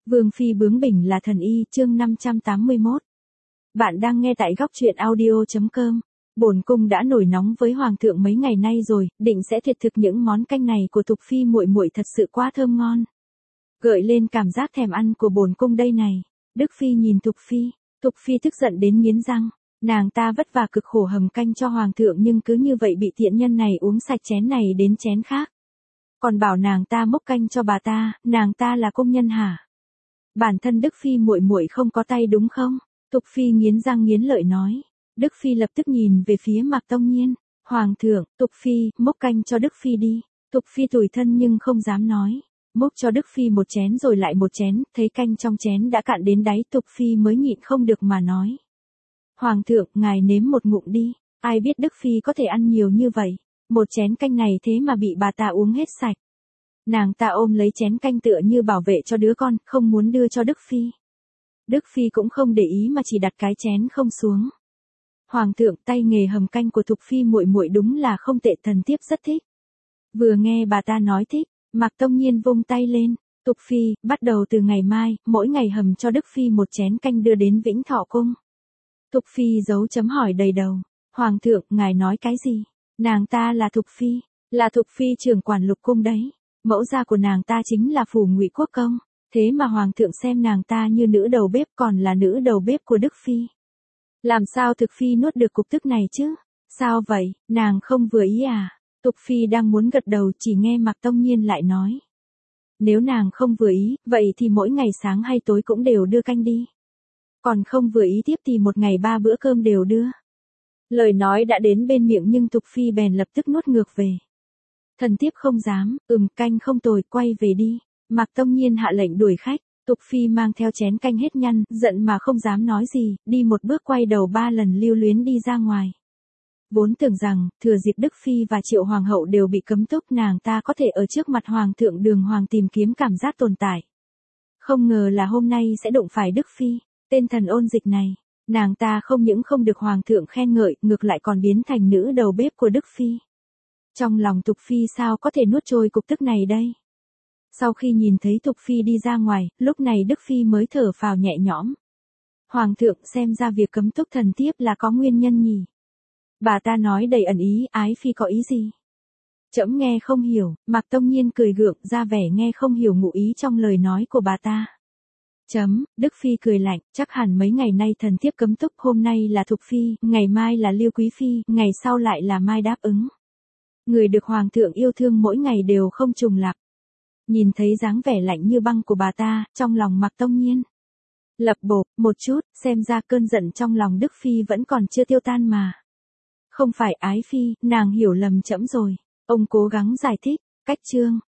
Vương phi bướng bỉnh là thần y, chương 581. Bạn đang nghe tại góc truyện audio.com. Bổn cung đã nổi nóng với hoàng thượng mấy ngày nay rồi, định sẽ thiệt thực những món canh này của Thục phi muội muội thật sự quá thơm ngon. Gợi lên cảm giác thèm ăn của bổn cung đây này. Đức phi nhìn Thục phi tức giận đến nghiến răng. Nàng ta vất vả cực khổ hầm canh cho hoàng thượng nhưng cứ như vậy bị tiện nhân này uống sạch chén này đến chén khác. Còn bảo nàng ta múc canh cho bà ta, nàng ta là công nhân hả? Bản thân Đức phi muội muội không có tay đúng không? Thục phi nghiến răng nghiến lợi nói. Đức phi lập tức nhìn về phía Mạc Tông Nhiên. Hoàng thượng, Thục phi, múc canh cho Đức phi đi. Thục phi tủi thân nhưng không dám nói. Múc cho Đức phi một chén rồi lại một chén, thấy canh trong chén đã cạn đến đáy, Thục phi mới nhịn không được mà nói. Hoàng thượng, ngài nếm một ngụm đi. Ai biết Đức phi có thể ăn nhiều như vậy. Một chén canh này thế mà bị bà ta uống hết sạch. Nàng ta ôm lấy chén canh tựa như bảo vệ cho đứa con, không muốn đưa cho Đức phi. Đức phi cũng không để ý mà chỉ đặt cái chén không xuống. Hoàng thượng, tay nghề hầm canh của Thục phi muội muội đúng là không tệ, thần thiếp rất thích. Vừa nghe bà ta nói thích, Mạc Tông Nhiên vung tay lên. Thục phi, bắt đầu từ ngày mai, mỗi ngày hầm cho Đức phi một chén canh đưa đến Vĩnh Thọ cung. Thục phi dấu chấm hỏi đầy đầu. Hoàng thượng, ngài nói cái gì? Nàng ta là Thục phi trưởng quản Lục cung đấy. Mẫu gia của nàng ta chính là Phủ Ngụy Quốc công, thế mà hoàng thượng xem nàng ta như nữ đầu bếp, còn là nữ đầu bếp của Đức phi. Làm sao Thực phi nuốt được cục tức này chứ? Sao vậy, nàng không vừa ý à? Thục phi đang muốn gật đầu chỉ nghe Mạc Tông Nhiên lại nói. Nếu nàng không vừa ý, vậy thì mỗi ngày sáng hay tối cũng đều đưa canh đi. Còn không vừa ý tiếp thì một ngày 3 bữa cơm đều đưa. Lời nói đã đến bên miệng nhưng Thục phi bèn lập tức nuốt ngược về. Thần thiếp không dám, canh không tồi, quay về đi. Mạc Tông Nhiên hạ lệnh đuổi khách. Thục phi mang theo chén canh hết nhăn, giận mà không dám nói gì, đi một bước quay đầu 3 lần lưu luyến đi ra ngoài. Vốn tưởng rằng, thừa dịp Đức phi và Triệu hoàng hậu đều bị cấm túc, nàng ta có thể ở trước mặt hoàng thượng đường hoàng tìm kiếm cảm giác tồn tại. Không ngờ là hôm nay sẽ đụng phải Đức phi, tên thần ôn dịch này. Nàng ta không những không được hoàng thượng khen ngợi, ngược lại còn biến thành nữ đầu bếp của Đức phi. Trong lòng Thục phi sao có thể nuốt trôi cục tức này đây? Sau khi nhìn thấy Thục phi đi ra ngoài, lúc này Đức phi mới thở phào nhẹ nhõm. Hoàng thượng, xem ra việc cấm túc thần thiếp là có nguyên nhân nhỉ? Bà ta nói đầy ẩn ý, ái phi có ý gì? Trẫm nghe không hiểu. Mạc Tông Nhiên cười gượng, ra vẻ nghe không hiểu ngụ ý trong lời nói của bà ta. Đức phi cười lạnh, chắc hẳn mấy ngày nay thần thiếp cấm túc, hôm nay là Thục phi, ngày mai là Lưu quý phi, ngày sau lại là Mai đáp ứng. Người được hoàng thượng yêu thương mỗi ngày đều không trùng lặp. Nhìn thấy dáng vẻ lạnh như băng của bà ta, trong lòng Mạc Tông Nhiên lập bộp một chút, xem ra cơn giận trong lòng Đức phi vẫn còn chưa tiêu tan mà. Không phải ái phi, nàng hiểu lầm trẫm rồi. Ông cố gắng giải thích. Cách chương